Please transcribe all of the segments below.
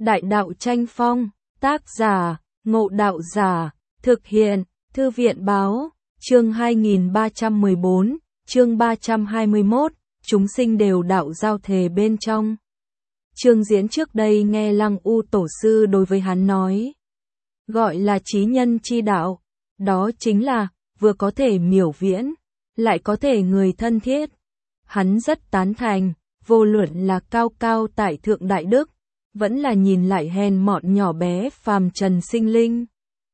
Đại đạo tranh phong, tác giả, Ngộ Đạo Giả, thực hiện, Thư viện báo, chương 2314, chương 321, chúng sinh đều đạo giao thề bên trong. Trương Diễn trước đây nghe Lăng U Tổ sư đối với hắn nói, gọi là chí nhân chi đạo, đó chính là, vừa có thể miểu viễn, lại có thể người thân thiết. Hắn rất tán thành, vô luận là cao cao tại thượng đại đức, vẫn là nhìn lại hèn mọn nhỏ bé phàm trần sinh linh.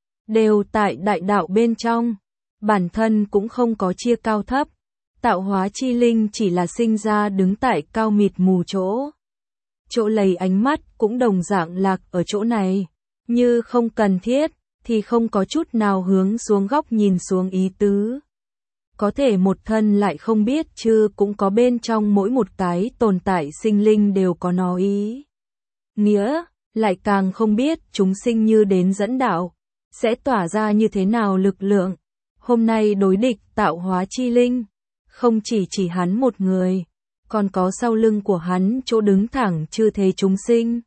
Đều tại đại đạo bên trong, bản thân cũng không có chia cao thấp, tạo hóa chi linh chỉ là sinh ra đứng tại cao mịt mù chỗ. Chỗ lầy ánh mắt cũng đồng dạng lạc ở chỗ này, như không cần thiết, thì không có chút nào hướng xuống góc nhìn xuống ý tứ. Có thể một thân lại không biết chứ cũng có bên trong mỗi một cái tồn tại sinh linh đều có nó ý. Nghĩa, lại càng không biết chúng sinh như đến dẫn đạo, sẽ tỏa ra như thế nào lực lượng. Hôm nay đối địch tạo hóa chi linh, không chỉ hắn một người, còn có sau lưng của hắn chỗ đứng thẳng chư thế chúng sinh.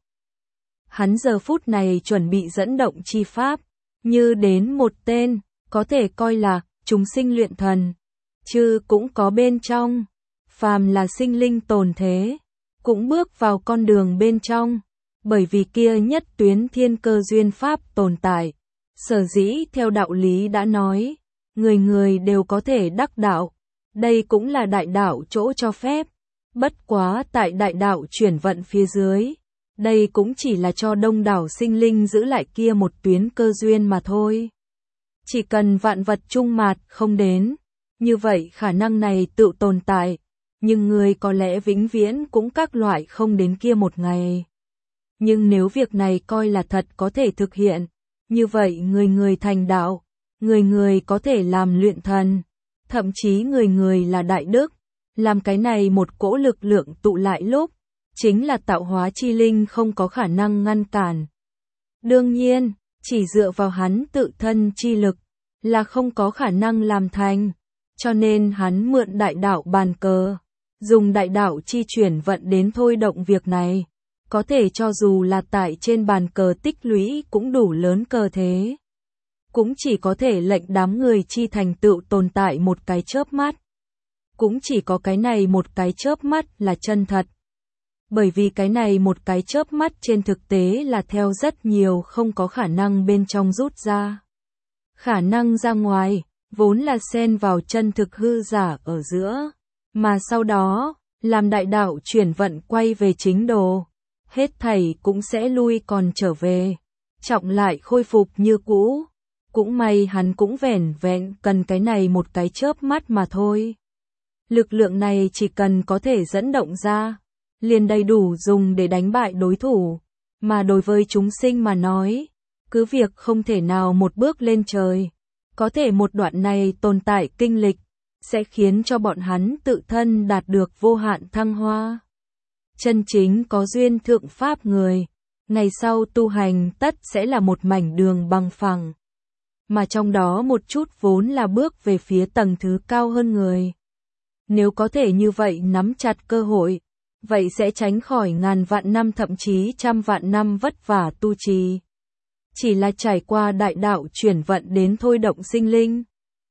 Hắn giờ phút này chuẩn bị dẫn động chi pháp, như đến một tên, có thể coi là chúng sinh luyện thần, chứ cũng có bên trong, phàm là sinh linh tồn thế, cũng bước vào con đường bên trong, bởi vì kia nhất tuyến thiên cơ duyên pháp tồn tại. Sở dĩ theo đạo lý đã nói, người người đều có thể đắc đạo, đây cũng là đại đạo chỗ cho phép, bất quá tại đại đạo chuyển vận phía dưới, đây cũng chỉ là cho đông đảo sinh linh giữ lại kia một tuyến cơ duyên mà thôi. Chỉ cần vạn vật chung mạt không đến, như vậy khả năng này tự tồn tại, nhưng người có lẽ vĩnh viễn cũng các loại không đến kia một ngày. Nhưng nếu việc này coi là thật có thể thực hiện, như vậy người người thành đạo, người người có thể làm luyện thần, thậm chí người người là đại đức, làm cái này một cỗ lực lượng tụ lại lúc, chính là tạo hóa chi linh không có khả năng ngăn cản. Đương nhiên, chỉ dựa vào hắn tự thân chi lực, là không có khả năng làm thành, cho nên hắn mượn đại đạo bàn cờ, dùng đại đạo chi chuyển vận đến thôi động việc này. Có thể cho dù là tại trên bàn cờ tích lũy cũng đủ lớn cờ thế. Cũng chỉ có thể lệnh đám người chi thành tựu tồn tại một cái chớp mắt. Cũng chỉ có cái này một cái chớp mắt là chân thật. Bởi vì cái này một cái chớp mắt trên thực tế là theo rất nhiều không có khả năng bên trong rút ra. Khả năng ra ngoài, vốn là xen vào chân thực hư giả ở giữa. Mà sau đó, làm đại đạo chuyển vận quay về chính đồ. Hết thảy cũng sẽ lui còn trở về, trọng lại khôi phục như cũ. Cũng may hắn cũng vẻn vẹn cần cái này một cái chớp mắt mà thôi. Lực lượng này chỉ cần có thể dẫn động ra, liền đầy đủ dùng để đánh bại đối thủ. Mà đối với chúng sinh mà nói, cứ việc không thể nào một bước lên trời, có thể một đoạn này tồn tại kinh lịch, sẽ khiến cho bọn hắn tự thân đạt được vô hạn thăng hoa. Chân chính có duyên thượng pháp người, ngày sau tu hành tất sẽ là một mảnh đường bằng phẳng. Mà trong đó một chút vốn là bước về phía tầng thứ cao hơn người. Nếu có thể như vậy nắm chặt cơ hội, vậy sẽ tránh khỏi ngàn vạn năm thậm chí trăm vạn năm vất vả tu trì. Chỉ là trải qua đại đạo chuyển vận đến thôi động sinh linh.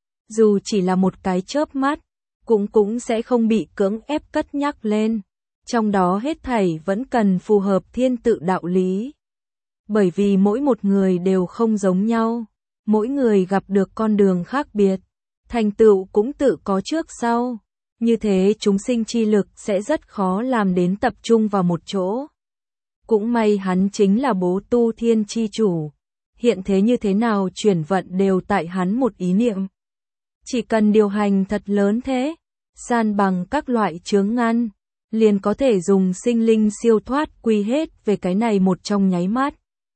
Dù chỉ là một cái chớp mắt, cũng sẽ không bị cưỡng ép cất nhắc lên. Trong đó hết thảy vẫn cần phù hợp thiên tự đạo lý. Bởi vì mỗi một người đều không giống nhau, mỗi người gặp được con đường khác biệt, thành tựu cũng tự có trước sau. Như thế chúng sinh chi lực sẽ rất khó làm đến tập trung vào một chỗ. Cũng may hắn chính là bố tu thiên chi chủ, hiện thế như thế nào chuyển vận đều tại hắn một ý niệm. Chỉ cần điều hành thật lớn thế, san bằng các loại chướng ngăn, liền có thể dùng sinh linh siêu thoát quy hết về cái này một trong nháy mắt.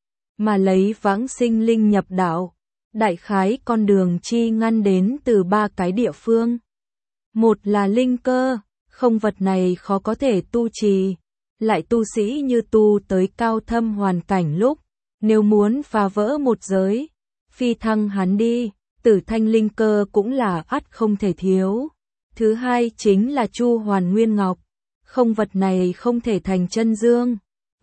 Mà lấy vãng sinh linh nhập đạo, đại khái con đường chi ngăn đến từ ba cái địa phương. Một là linh cơ, không vật này khó có thể tu trì, lại tu sĩ như tu tới cao thâm hoàn cảnh lúc, nếu muốn phá vỡ một giới, phi thăng hắn đi, tử thanh linh cơ cũng là ắt không thể thiếu. Thứ hai chính là chu hoàn nguyên ngọc. Không vật này không thể thành chân dương,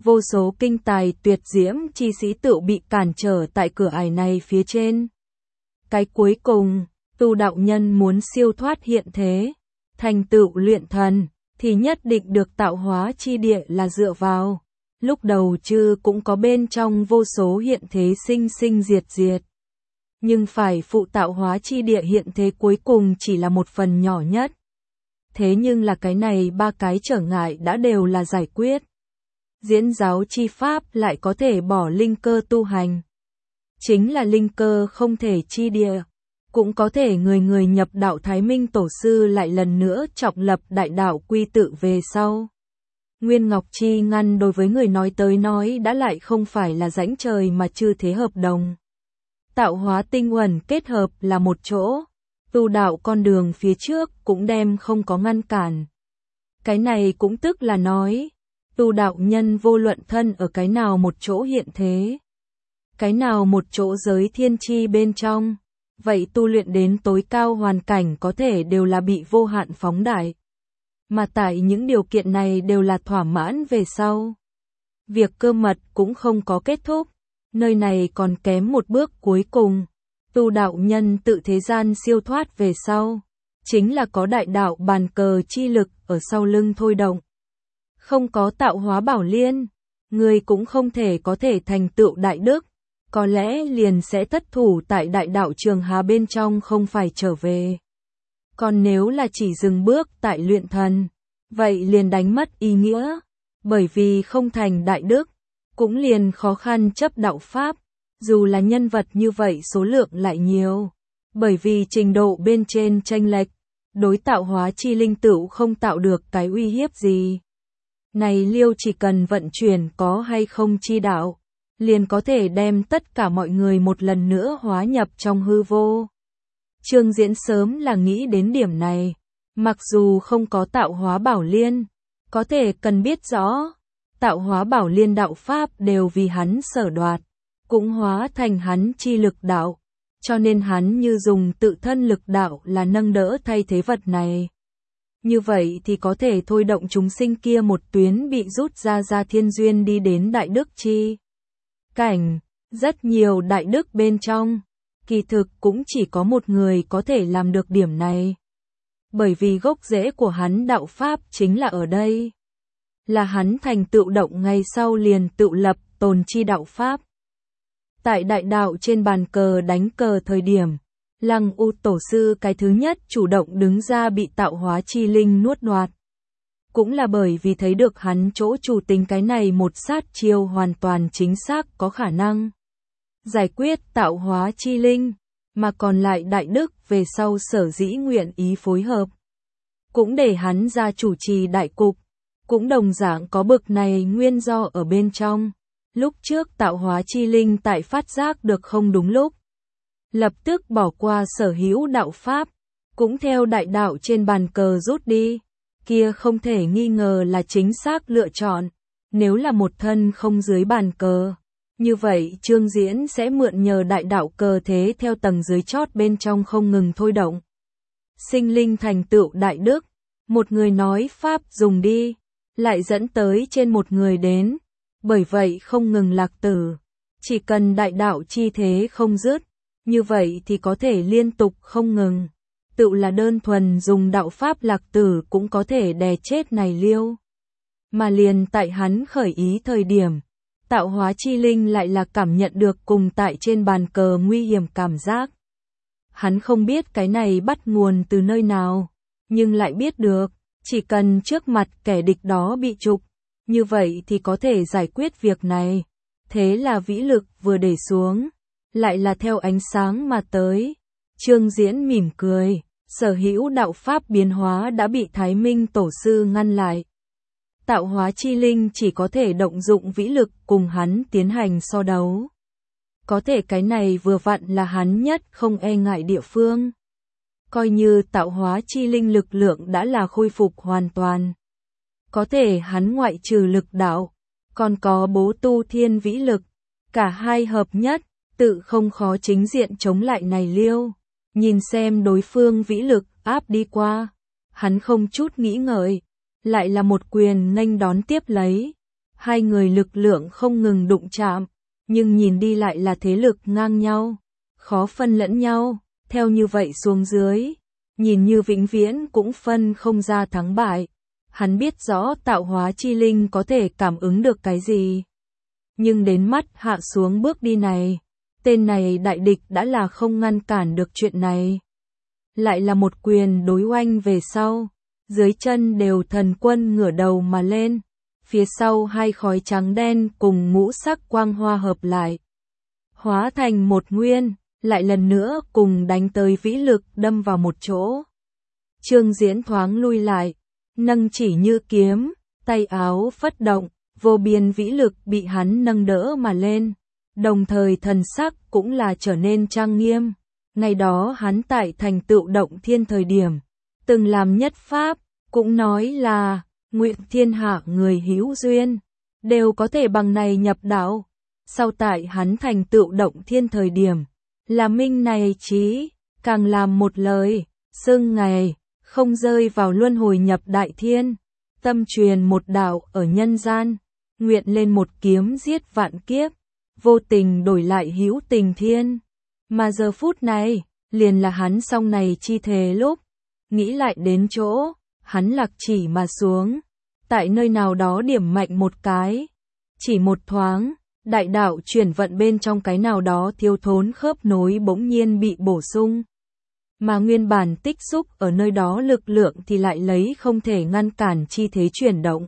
vô số kinh tài tuyệt diễm chi sĩ tự bị cản trở tại cửa ải này phía trên. Cái cuối cùng, tu đạo nhân muốn siêu thoát hiện thế, thành tựu luyện thần, thì nhất định được tạo hóa chi địa là dựa vào. Lúc đầu chứ cũng có bên trong vô số hiện thế sinh sinh diệt diệt. Nhưng phải phụ tạo hóa chi địa hiện thế cuối cùng chỉ là một phần nhỏ nhất. Thế nhưng là cái này ba cái trở ngại đã đều là giải quyết. Diễn giáo chi pháp lại có thể bỏ linh cơ tu hành. Chính là linh cơ không thể chi địa. Cũng có thể người người nhập đạo Thái Minh Tổ sư lại lần nữa trọng lập đại đạo quy tự về sau. Nguyên Ngọc Chi ngăn đối với người nói tới nói đã lại không phải là rãnh trời mà chư thế hợp đồng. Tạo hóa tinh uẩn kết hợp là một chỗ, tu đạo con đường phía trước cũng đem không có ngăn cản. Cái này cũng tức là nói, tu đạo nhân vô luận thân ở cái nào một chỗ hiện thế, cái nào một chỗ giới thiên chi bên trong, vậy tu luyện đến tối cao hoàn cảnh có thể đều là bị vô hạn phóng đại. Mà tại những điều kiện này đều là thỏa mãn về sau. Việc cơ mật cũng không có kết thúc, nơi này còn kém một bước cuối cùng. Tu đạo nhân tự thế gian siêu thoát về sau, chính là có đại đạo bàn cờ chi lực ở sau lưng thôi động. Không có tạo hóa bảo liên, người cũng không thể có thể thành tựu đại đức, có lẽ liền sẽ thất thủ tại đại đạo trường hà bên trong không phải trở về. Còn nếu là chỉ dừng bước tại luyện thần, vậy liền đánh mất ý nghĩa, bởi vì không thành đại đức, cũng liền khó khăn chấp đạo pháp, dù là nhân vật như vậy số lượng lại nhiều, bởi vì trình độ bên trên chênh lệch, đối tạo hóa chi linh tựu không tạo được cái uy hiếp gì. Này liêu chỉ cần vận chuyển có hay không chi đạo, liền có thể đem tất cả mọi người một lần nữa hóa nhập trong hư vô. Trương Diễn sớm là nghĩ đến điểm này, mặc dù không có tạo hóa bảo liên, có thể cần biết rõ, tạo hóa bảo liên đạo pháp đều vì hắn sở đoạt, cũng hóa thành hắn chi lực đạo, cho nên hắn như dùng tự thân lực đạo là nâng đỡ thay thế vật này. Như vậy thì có thể thôi động chúng sinh kia một tuyến bị rút ra thiên duyên đi đến đại đức chi cảnh, rất nhiều đại đức bên trong. Kỳ thực cũng chỉ có một người có thể làm được điểm này. Bởi vì gốc rễ của hắn đạo pháp chính là ở đây. Là hắn thành tựu động ngày sau liền tự lập tồn chi đạo pháp. Tại đại đạo trên bàn cờ đánh cờ thời điểm, Lăng U Tổ sư cái thứ nhất chủ động đứng ra bị tạo hóa chi linh nuốt đoạt. Cũng là bởi vì thấy được hắn chỗ chủ tính cái này một sát chiêu hoàn toàn chính xác có khả năng giải quyết tạo hóa chi linh, mà còn lại đại đức về sau sở dĩ nguyện ý phối hợp. Cũng để hắn ra chủ trì đại cục, cũng đồng dạng có bực này nguyên do ở bên trong. Lúc trước tạo hóa chi linh tại phát giác được không đúng lúc, lập tức bỏ qua sở hữu đạo pháp, cũng theo đại đạo trên bàn cờ rút đi, kia không thể nghi ngờ là chính xác lựa chọn, nếu là một thân không dưới bàn cờ. Như vậy Trương Diễn sẽ mượn nhờ đại đạo cờ thế theo tầng dưới chót bên trong không ngừng thôi động. Sinh linh thành tựu đại đức, một người nói pháp dùng đi, lại dẫn tới trên một người đến, bởi vậy không ngừng lạc tử. Chỉ cần đại đạo chi thế không dứt, như vậy thì có thể liên tục không ngừng. Tựu là đơn thuần dùng đạo pháp lạc tử cũng có thể đè chết này liêu. Mà liền tại hắn khởi ý thời điểm, tạo hóa chi linh lại là cảm nhận được cùng tại trên bàn cờ nguy hiểm cảm giác. Hắn không biết cái này bắt nguồn từ nơi nào, nhưng lại biết được, chỉ cần trước mặt kẻ địch đó bị trục, như vậy thì có thể giải quyết việc này. Thế là vĩ lực vừa để xuống, lại là theo ánh sáng mà tới. Trương Diễn mỉm cười, sở hữu đạo pháp biến hóa đã bị Thái Minh Tổ sư ngăn lại. Tạo hóa chi linh chỉ có thể động dụng vĩ lực cùng hắn tiến hành so đấu. Có thể cái này vừa vặn là hắn nhất không e ngại địa phương. Coi như tạo hóa chi linh lực lượng đã là khôi phục hoàn toàn. Có thể hắn ngoại trừ lực đạo, còn có bố tu thiên vĩ lực, cả hai hợp nhất, tự không khó chính diện chống lại này liêu. Nhìn xem đối phương vĩ lực áp đi qua, hắn không chút nghĩ ngợi, lại là một quyền nghênh đón tiếp lấy. Hai người lực lượng không ngừng đụng chạm, nhưng nhìn đi lại là thế lực ngang nhau, khó phân lẫn nhau, theo như vậy xuống dưới, nhìn như vĩnh viễn cũng phân không ra thắng bại. Hắn biết rõ tạo hóa chi linh có thể cảm ứng được cái gì. Nhưng đến mắt hạ xuống bước đi này, tên này đại địch đã là không ngăn cản được chuyện này. Lại là một quyền đối oanh về sau, dưới chân đều thần quân ngửa đầu mà lên, phía sau hai khói trắng đen cùng ngũ sắc quang hoa hợp lại. Hóa thành một nguyên, lại lần nữa cùng đánh tới vĩ lực đâm vào một chỗ. Trương Diễn thoáng lui lại, nâng chỉ như kiếm, tay áo phất động, vô biên vĩ lực bị hắn nâng đỡ mà lên, đồng thời thần sắc cũng là trở nên trang nghiêm. Ngày đó hắn tại thành tựu động thiên thời điểm, từng làm nhất pháp, cũng nói là, nguyện thiên hạ người hữu duyên, đều có thể bằng này nhập đạo. Sau tại hắn thành tựu động thiên thời điểm, là minh này chí, càng làm một lời, xưng ngày, không rơi vào luân hồi nhập đại thiên, tâm truyền một đạo ở nhân gian, nguyện lên một kiếm giết vạn kiếp, vô tình đổi lại hữu tình thiên. Mà giờ phút này, liền là hắn xong này chi thề lúc, nghĩ lại đến chỗ, hắn lạc chỉ mà xuống, tại nơi nào đó điểm mạnh một cái, chỉ một thoáng, đại đạo chuyển vận bên trong cái nào đó thiếu thốn khớp nối bỗng nhiên bị bổ sung. Mà nguyên bản tích xúc ở nơi đó lực lượng thì lại lấy không thể ngăn cản chi thế chuyển động.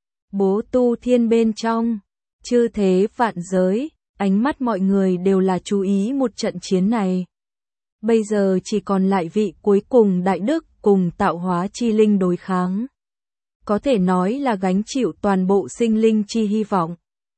Bố tu thiên bên trong, chư thế vạn giới, ánh mắt mọi người đều là chú ý một trận chiến này. Bây giờ chỉ còn lại vị cuối cùng đại đức cùng tạo hóa chi linh đối kháng. Có thể nói là gánh chịu toàn bộ sinh linh chi hy vọng.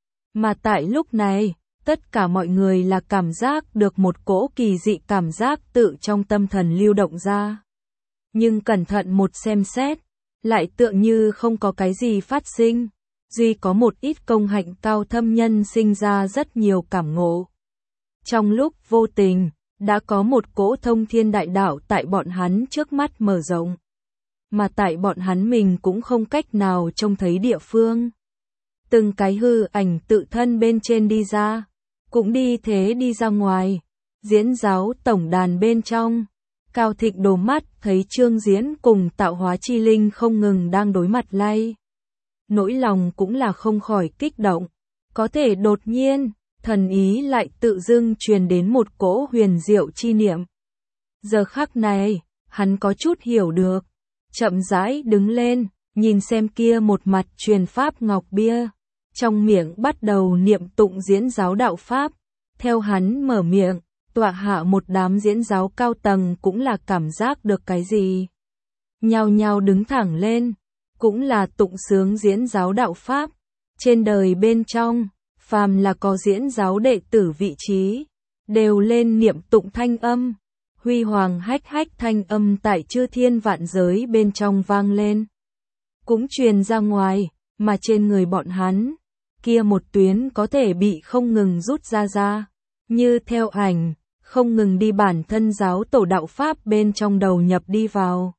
Mà tại lúc này, tất cả mọi người là cảm giác được một cỗ kỳ dị cảm giác tự trong tâm thần lưu động ra. Nhưng cẩn thận một xem xét, lại tựa như không có cái gì phát sinh, duy có một ít công hạnh cao thâm nhân sinh ra rất nhiều cảm ngộ. Trong lúc vô tình, đã có một cỗ thông thiên đại đạo tại bọn hắn trước mắt mở rộng. Mà tại bọn hắn mình cũng không cách nào trông thấy địa phương. Từng cái hư ảnh tự thân bên trên đi ra, cũng đi thế đi ra ngoài, diễn giáo tổng đàn bên trong. Cao Thịnh đổ mắt thấy Trương Diễn cùng tạo hóa chi linh không ngừng đang đối mặt lay. Nỗi lòng cũng là không khỏi kích động, có thể đột nhiên, thần ý lại tự dưng truyền đến một cỗ huyền diệu chi niệm. Giờ khắc này, hắn có chút hiểu được, chậm rãi đứng lên, nhìn xem kia một mặt truyền pháp ngọc bia, trong miệng bắt đầu niệm tụng diễn giáo đạo pháp, theo hắn mở miệng, tọa hạ một đám diễn giáo cao tầng cũng là cảm giác được cái gì. Nhao nhao đứng thẳng lên, cũng là tụng sướng diễn giáo đạo pháp, trên đời bên trong, phàm là có diễn giáo đệ tử vị trí, đều lên niệm tụng thanh âm, huy hoàng hách hách thanh âm tại chư thiên vạn giới bên trong vang lên. Cũng truyền ra ngoài, mà trên người bọn hắn, kia một tuyến có thể bị không ngừng rút ra, như theo ảnh, không ngừng đi bản thân giáo tổ đạo pháp bên trong đầu nhập đi vào.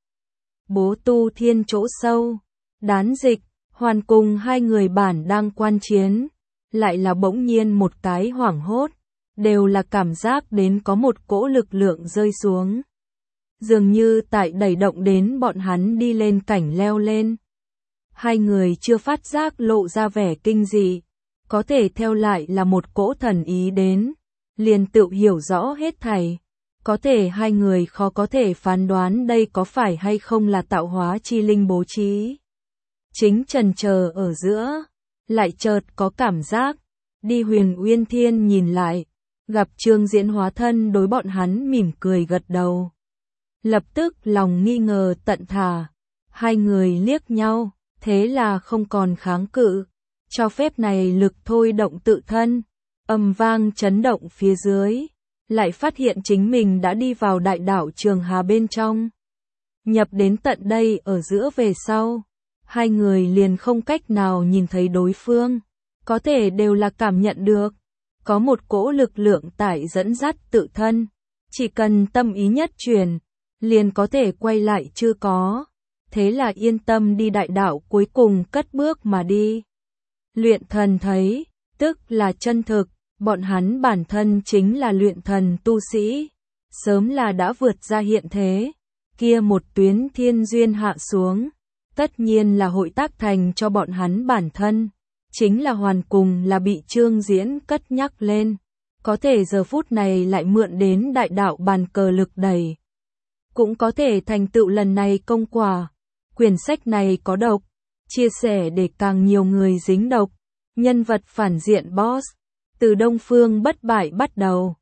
Bố tu thiên chỗ sâu, Đán Dịch, Hoàn cùng hai người bản đang quan chiến, lại là bỗng nhiên một cái hoảng hốt, đều là cảm giác đến có một cỗ lực lượng rơi xuống. Dường như tại đẩy động đến bọn hắn đi lên cảnh leo lên. Hai người chưa phát giác lộ ra vẻ kinh dị, có thể theo lại là một cỗ thần ý đến, liền tự hiểu rõ hết thảy. Có thể hai người khó có thể phán đoán đây có phải hay không là tạo hóa chi linh bố trí. Chính chần chờ ở giữa, lại chợt có cảm giác, đi Huyền Uyên Thiên nhìn lại, gặp Trương Diễn hóa thân đối bọn hắn mỉm cười gật đầu. Lập tức lòng nghi ngờ tận thả, hai người liếc nhau, thế là không còn kháng cự, cho phép này lực thôi động tự thân, âm vang chấn động phía dưới, lại phát hiện chính mình đã đi vào đại đảo Trường Hà bên trong. Nhập đến tận đây ở giữa về sau, hai người liền không cách nào nhìn thấy đối phương, có thể đều là cảm nhận được, có một cỗ lực lượng tại dẫn dắt tự thân, chỉ cần tâm ý nhất truyền, liền có thể quay lại chưa có, thế là yên tâm đi đại đạo cuối cùng cất bước mà đi. Luyện thần thấy, tức là chân thực, bọn hắn bản thân chính là luyện thần tu sĩ, sớm là đã vượt ra hiện thế, kia một tuyến thiên duyên hạ xuống, tất nhiên là hội tác thành cho bọn hắn bản thân, chính là hoàn cùng là bị Trương Diễn cất nhắc lên, có thể giờ phút này lại mượn đến đại đạo bàn cờ lực đẩy, cũng có thể thành tựu lần này công quả. Quyển sách này có độc, chia sẻ để càng nhiều người dính độc, nhân vật phản diện boss, từ Đông Phương bất bại bắt đầu.